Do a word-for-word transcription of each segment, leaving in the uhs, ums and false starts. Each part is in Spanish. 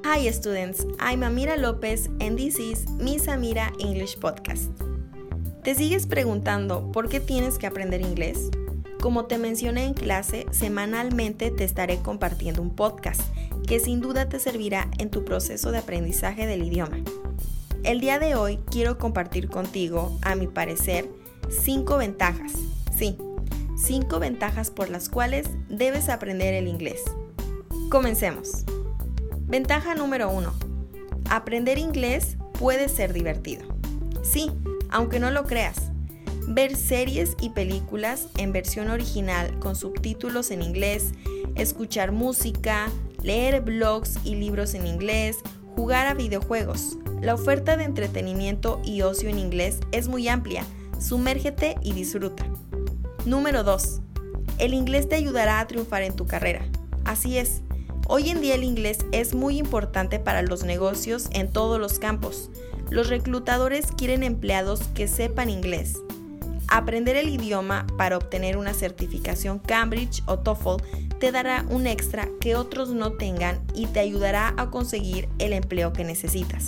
Hi students, I'm Amira Lopez and this is Miss Amira English Podcast. ¿Te sigues preguntando por qué tienes que aprender inglés? Como te mencioné en clase, semanalmente te estaré compartiendo un podcast que sin duda te servirá en tu proceso de aprendizaje del idioma. El día de hoy quiero compartir contigo, a mi parecer, cinco ventajas. Sí, cinco ventajas por las cuales debes aprender el inglés. Comencemos. Ventaja número uno. Aprender inglés puede ser divertido. Sí, aunque no lo creas. Ver series y películas en versión original con subtítulos en inglés, escuchar música, leer blogs y libros en inglés, jugar a videojuegos. La oferta de entretenimiento y ocio en inglés es muy amplia. Sumérgete y disfruta. Número dos. El inglés te ayudará a triunfar en tu carrera. Así es. Hoy en día el inglés es muy importante para los negocios en todos los campos. Los reclutadores quieren empleados que sepan inglés. Aprender el idioma para obtener una certificación Cambridge o TOEFL te dará un extra que otros no tengan y te ayudará a conseguir el empleo que necesitas.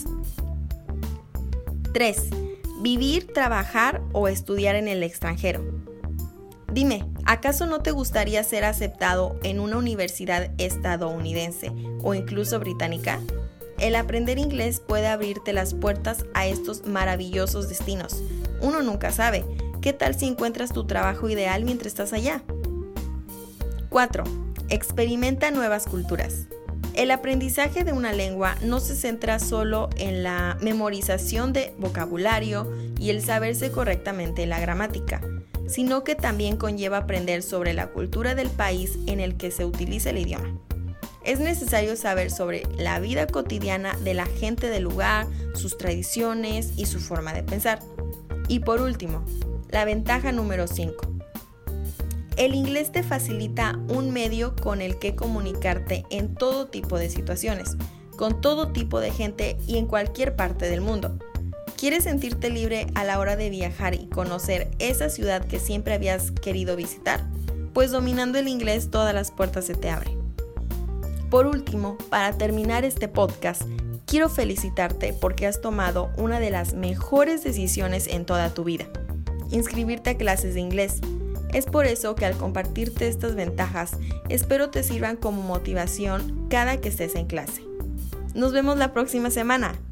tres. Vivir, trabajar o estudiar en el extranjero. Dime, ¿acaso no te gustaría ser aceptado en una universidad estadounidense o incluso británica? El aprender inglés puede abrirte las puertas a estos maravillosos destinos. Uno nunca sabe. ¿Qué tal si encuentras tu trabajo ideal mientras estás allá? cuatro. Experimenta nuevas culturas. El aprendizaje de una lengua no se centra solo en la memorización de vocabulario y el saberse correctamente la gramática, sino que también conlleva aprender sobre la cultura del país en el que se utiliza el idioma. Es necesario saber sobre la vida cotidiana de la gente del lugar, sus tradiciones y su forma de pensar. Y por último, la ventaja número cinco. El inglés te facilita un medio con el que comunicarte en todo tipo de situaciones, con todo tipo de gente y en cualquier parte del mundo. ¿Quieres sentirte libre a la hora de viajar y conocer esa ciudad que siempre habías querido visitar? Pues dominando el inglés todas las puertas se te abren. Por último, para terminar este podcast, quiero felicitarte porque has tomado una de las mejores decisiones en toda tu vida: inscribirte a clases de inglés. Es por eso que al compartirte estas ventajas, espero te sirvan como motivación cada que estés en clase. Nos vemos la próxima semana.